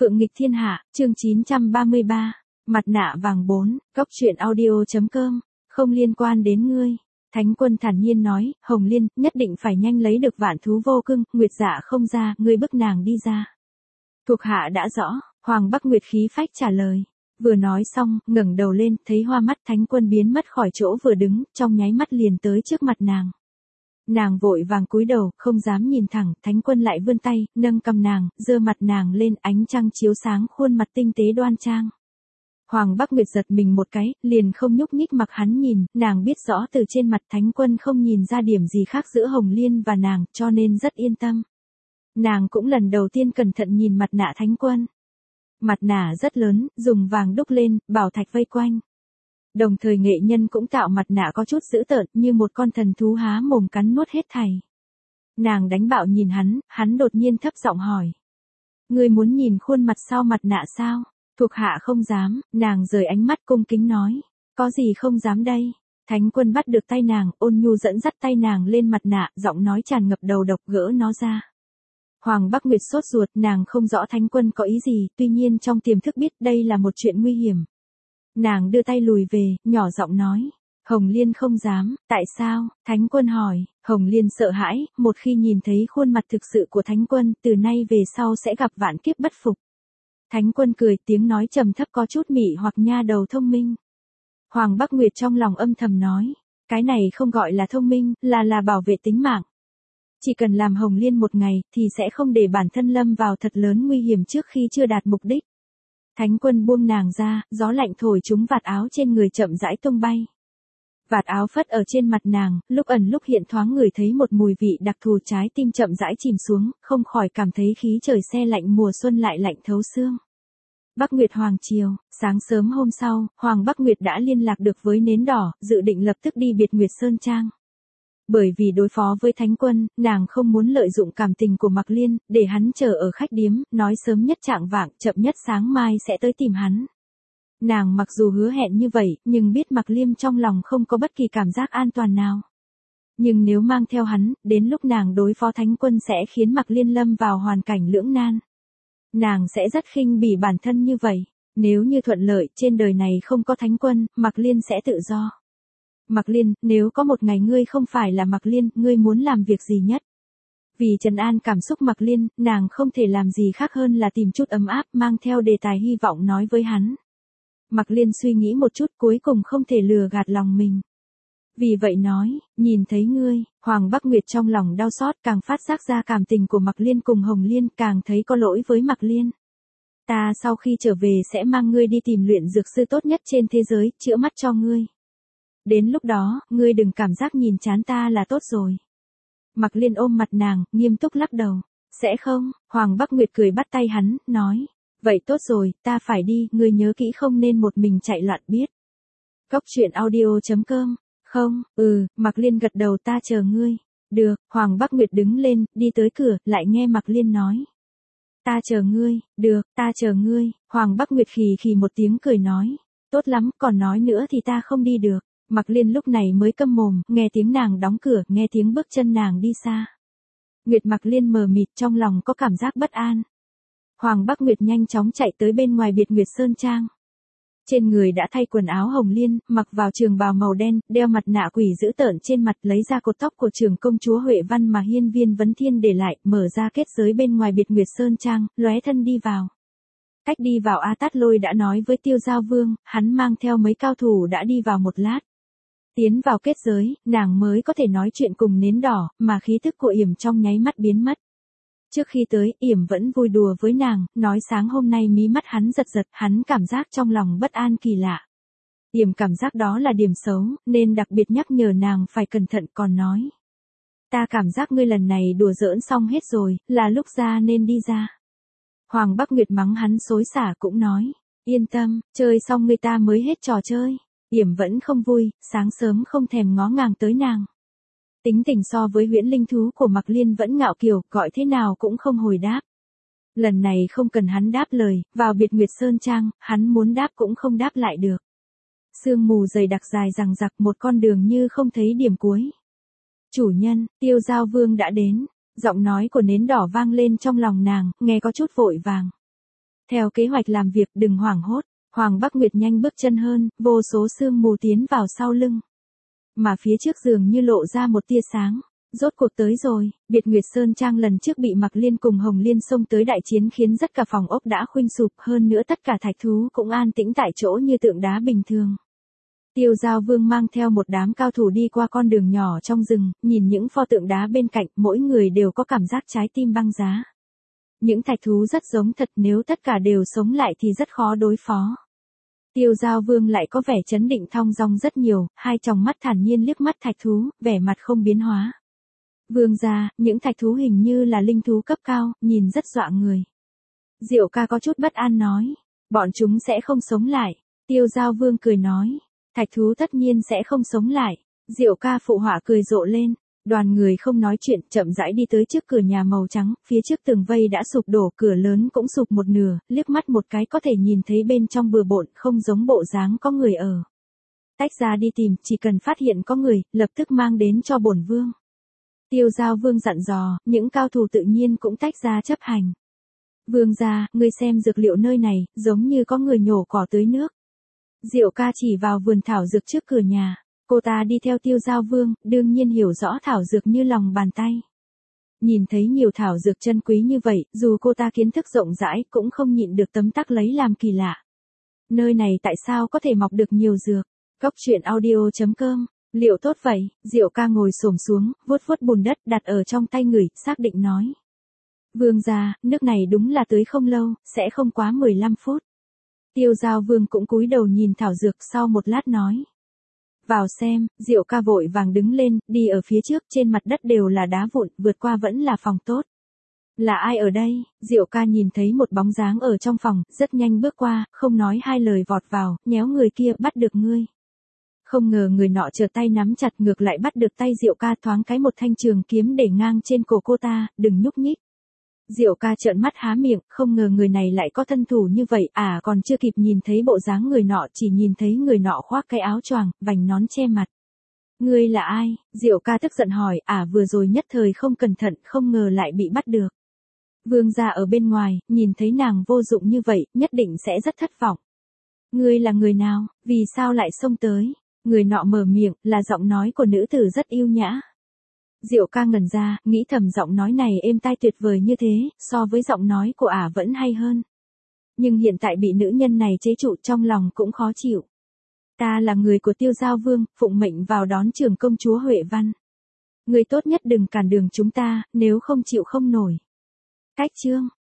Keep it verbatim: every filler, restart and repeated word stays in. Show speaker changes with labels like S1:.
S1: Phượng nghịch thiên hạ, chương chín trăm ba mươi ba, mặt nạ vàng bốn, cốc truyện audio.com, không liên quan đến ngươi. Thánh Quân thản nhiên nói, Hồng Liên, nhất định phải nhanh lấy được vạn thú vô cưng, Nguyệt Dạ không ra, ngươi bức nàng đi ra. Thuộc hạ đã rõ, Hoàng Bắc Nguyệt khí phách trả lời. Vừa nói xong, ngẩng đầu lên, thấy hoa mắt Thánh Quân biến mất khỏi chỗ vừa đứng, trong nháy mắt liền tới trước mặt nàng. Nàng vội vàng cúi đầu, không dám nhìn thẳng, Thánh Quân lại vươn tay, nâng cầm nàng, giơ mặt nàng lên, ánh trăng chiếu sáng khuôn mặt tinh tế đoan trang. Hoàng Bắc Nguyệt giật mình một cái, liền không nhúc nhích mặc hắn nhìn, nàng biết rõ từ trên mặt Thánh Quân không nhìn ra điểm gì khác giữa Hồng Liên và nàng, cho nên rất yên tâm. Nàng cũng lần đầu tiên cẩn thận nhìn mặt nạ Thánh Quân. Mặt nạ rất lớn, dùng vàng đúc lên, bảo thạch vây quanh. Đồng thời nghệ nhân cũng tạo mặt nạ có chút dữ tợn như một con thần thú há mồm cắn nuốt hết thảy. Nàng đánh bạo nhìn hắn, hắn đột nhiên thấp giọng hỏi. Ngươi muốn nhìn khuôn mặt sau mặt nạ sao? Thuộc hạ không dám, nàng rời ánh mắt cung kính nói. Có gì không dám đây? Thánh Quân bắt được tay nàng, ôn nhu dẫn dắt tay nàng lên mặt nạ, giọng nói tràn ngập đầu độc gỡ nó ra. Hoàng Bắc Nguyệt sốt ruột, nàng không rõ Thánh Quân có ý gì, tuy nhiên trong tiềm thức biết đây là một chuyện nguy hiểm. Nàng đưa tay lùi về, nhỏ giọng nói. Hồng Liên không dám, tại sao? Thánh Quân hỏi. Hồng Liên sợ hãi, một khi nhìn thấy khuôn mặt thực sự của Thánh Quân, từ nay về sau sẽ gặp vạn kiếp bất phục. Thánh Quân cười, tiếng nói trầm thấp có chút mị hoặc nha đầu thông minh. Hoàng Bắc Nguyệt trong lòng âm thầm nói. Cái này không gọi là thông minh, là là bảo vệ tính mạng. Chỉ cần làm Hồng Liên một ngày, thì sẽ không để bản thân lâm vào thật lớn nguy hiểm trước khi chưa đạt mục đích. Thánh Quân buông nàng ra, gió lạnh thổi trúng vạt áo trên người chậm rãi tung bay. Vạt áo phất ở trên mặt nàng, lúc ẩn lúc hiện thoáng ngửi thấy một mùi vị đặc thù, trái tim chậm rãi chìm xuống, không khỏi cảm thấy khí trời se lạnh mùa xuân lại lạnh thấu xương. Bắc Nguyệt Hoàng Triều, sáng sớm hôm sau, Hoàng Bắc Nguyệt đã liên lạc được với Nến Đỏ, dự định lập tức đi Biệt Nguyệt Sơn Trang. Bởi vì đối phó với Thánh Quân, nàng không muốn lợi dụng cảm tình của Mạc Liên, để hắn chờ ở khách điếm, nói sớm nhất chạng vạng, chậm nhất sáng mai sẽ tới tìm hắn. Nàng mặc dù hứa hẹn như vậy, nhưng biết Mạc Liêm trong lòng không có bất kỳ cảm giác an toàn nào. Nhưng nếu mang theo hắn, đến lúc nàng đối phó Thánh Quân sẽ khiến Mạc Liên lâm vào hoàn cảnh lưỡng nan. Nàng sẽ rất khinh bỉ bản thân như vậy. Nếu như thuận lợi, trên đời này không có Thánh Quân, Mạc Liên sẽ tự do. Mạc Liên, nếu có một ngày ngươi không phải là Mạc Liên, ngươi muốn làm việc gì nhất? Vì trấn an cảm xúc Mạc Liên, nàng không thể làm gì khác hơn là tìm chút ấm áp, mang theo đề tài hy vọng nói với hắn. Mạc Liên suy nghĩ một chút, cuối cùng không thể lừa gạt lòng mình. Vì vậy nói, nhìn thấy ngươi, Hoàng Bắc Nguyệt trong lòng đau xót, càng phát giác ra cảm tình của Mạc Liên cùng Hồng Liên, càng thấy có lỗi với Mạc Liên. Ta sau khi trở về sẽ mang ngươi đi tìm luyện dược sư tốt nhất trên thế giới, chữa mắt cho ngươi. Đến lúc đó, ngươi đừng cảm giác nhìn chán ta là tốt rồi. Mạc Liên ôm mặt nàng, nghiêm túc lắc đầu. Sẽ không, Hoàng Bắc Nguyệt cười bắt tay hắn, nói. Vậy tốt rồi, ta phải đi, ngươi nhớ kỹ không nên một mình chạy loạn biết. Cốc truyện audio.com, không, ừ, Mạc Liên gật đầu, ta chờ ngươi. Được, Hoàng Bắc Nguyệt đứng lên, đi tới cửa, lại nghe Mạc Liên nói. Ta chờ ngươi, được, ta chờ ngươi, Hoàng Bắc Nguyệt khì khì một tiếng cười nói. Tốt lắm, còn nói nữa thì ta không đi được. Mạc Liên lúc này mới câm mồm, nghe tiếng nàng đóng cửa, nghe tiếng bước chân nàng đi xa. Nguyệt Mạc Liên mờ mịt, trong lòng có cảm giác bất an. Hoàng Bắc Nguyệt nhanh chóng chạy tới bên ngoài Biệt Nguyệt Sơn Trang. Trên người đã thay quần áo Hồng Liên, mặc vào trường bào màu đen, đeo mặt nạ quỷ dữ tợn trên mặt, lấy ra cột tóc của trưởng công chúa Huệ Văn mà Hiên Viên Vấn Thiên để lại, mở ra kết giới bên ngoài Biệt Nguyệt Sơn Trang, lóe thân đi vào. Cách đi vào A Tát Lôi đã nói với Tiêu Giao Vương, hắn mang theo mấy cao thủ đã đi vào một lát. Tiến vào kết giới, nàng mới có thể nói chuyện cùng Nến Đỏ, mà khí tức của Yểm trong nháy mắt biến mất. Trước khi tới, Yểm vẫn vui đùa với nàng, nói sáng hôm nay mí mắt hắn giật giật, hắn cảm giác trong lòng bất an kỳ lạ. Yểm cảm giác đó là điểm xấu, nên đặc biệt nhắc nhở nàng phải cẩn thận, còn nói. Ta cảm giác ngươi lần này đùa giỡn xong hết rồi, là lúc ra nên đi ra. Hoàng Bắc Nguyệt mắng hắn xối xả cũng nói, yên tâm, chơi xong người ta mới hết trò chơi. Yểm vẫn không vui, sáng sớm không thèm ngó ngàng tới nàng. Tính tình so với huyễn linh thú của Mạc Liên vẫn ngạo kiều, gọi thế nào cũng không hồi đáp. Lần này không cần hắn đáp lời, vào Biệt Nguyệt Sơn Trang, hắn muốn đáp cũng không đáp lại được. Sương mù dày đặc dài rằng rặc, một con đường như không thấy điểm cuối. Chủ nhân, Tiêu Giao Vương đã đến, giọng nói của Nến Đỏ vang lên trong lòng nàng, nghe có chút vội vàng. Theo kế hoạch làm việc, đừng hoảng hốt. Hoàng Bắc Nguyệt nhanh bước chân hơn, vô số sương mù tiến vào sau lưng. Mà phía trước giường như lộ ra một tia sáng. Rốt cuộc tới rồi, Biệt Nguyệt Sơn Trang lần trước bị Mạc Liên cùng Hồng Liên xông tới đại chiến khiến tất cả phòng ốc đã khuynh sụp, hơn nữa tất cả thạch thú cũng an tĩnh tại chỗ như tượng đá bình thường. Tiêu Giao Vương mang theo một đám cao thủ đi qua con đường nhỏ trong rừng, nhìn những pho tượng đá bên cạnh, mỗi người đều có cảm giác trái tim băng giá. Những thạch thú rất giống thật, nếu tất cả đều sống lại thì rất khó đối phó. Tiêu Giao Vương lại có vẻ trấn định thong dong rất nhiều, hai tròng mắt thản nhiên liếc mắt thạch thú, vẻ mặt không biến hóa. Vương gia, những thạch thú hình như là linh thú cấp cao, nhìn rất dọa người. Diệu ca có chút bất an nói, bọn chúng sẽ không sống lại. Tiêu Giao Vương cười nói, thạch thú tất nhiên sẽ không sống lại. Diệu ca phụ họa cười rộ lên. Đoàn người không nói chuyện, chậm rãi đi tới trước cửa nhà màu trắng, phía trước tường vây đã sụp đổ, cửa lớn cũng sụp một nửa, liếc mắt một cái có thể nhìn thấy bên trong bừa bộn, không giống bộ dáng có người ở. Tách ra đi tìm, chỉ cần phát hiện có người, lập tức mang đến cho bổn vương. Tiêu Giao Vương dặn dò, những cao thủ tự nhiên cũng tách ra chấp hành. Vương gia, ngươi xem dược liệu nơi này, giống như có người nhổ cỏ tưới nước. Diệu ca chỉ vào vườn thảo dược trước cửa nhà. Cô ta đi theo Tiêu Giao Vương, đương nhiên hiểu rõ thảo dược như lòng bàn tay. Nhìn thấy nhiều thảo dược chân quý như vậy, dù cô ta kiến thức rộng rãi cũng không nhịn được tấm tắc lấy làm kỳ lạ. Nơi này tại sao có thể mọc được nhiều dược? Cốc truyện audio chấm com. Liệu tốt vậy? Diệu ca ngồi xổm xuống, vuốt vuốt bùn đất đặt ở trong tay người, xác định nói. Vương gia, nước này đúng là tưới không lâu, sẽ không quá mười lăm phút. Tiêu Giao Vương cũng cúi đầu nhìn thảo dược, sau một lát nói. Vào xem. Diệu ca vội vàng đứng lên, đi ở phía trước, trên mặt đất đều là đá vụn, vượt qua vẫn là phòng tốt. Là ai ở đây? Diệu ca nhìn thấy một bóng dáng ở trong phòng, rất nhanh bước qua, không nói hai lời vọt vào, nhéo người kia, bắt được ngươi. Không ngờ người nọ trở tay nắm chặt, ngược lại bắt được tay Diệu ca, thoáng cái một thanh trường kiếm để ngang trên cổ cô ta, đừng nhúc nhích. Diệu ca trợn mắt há miệng, không ngờ người này lại có thân thủ như vậy, à còn chưa kịp nhìn thấy bộ dáng người nọ, chỉ nhìn thấy người nọ khoác cái áo choàng, vành nón che mặt. Ngươi là ai? Diệu ca tức giận hỏi, à vừa rồi nhất thời không cẩn thận, không ngờ lại bị bắt được. Vương gia ở bên ngoài, nhìn thấy nàng vô dụng như vậy, nhất định sẽ rất thất vọng. Ngươi là người nào, vì sao lại xông tới? Người nọ mở miệng, là giọng nói của nữ tử rất yêu nhã. Diệu ca ngẩn ra, nghĩ thầm giọng nói này êm tai tuyệt vời như thế, so với giọng nói của ả vẫn hay hơn. Nhưng hiện tại bị nữ nhân này chế trụ, trong lòng cũng khó chịu. Ta là người của Tiêu Giao Vương, phụng mệnh vào đón trưởng công chúa Huệ Văn. Người tốt nhất đừng cản đường chúng ta, nếu không chịu không nổi. Cách chương.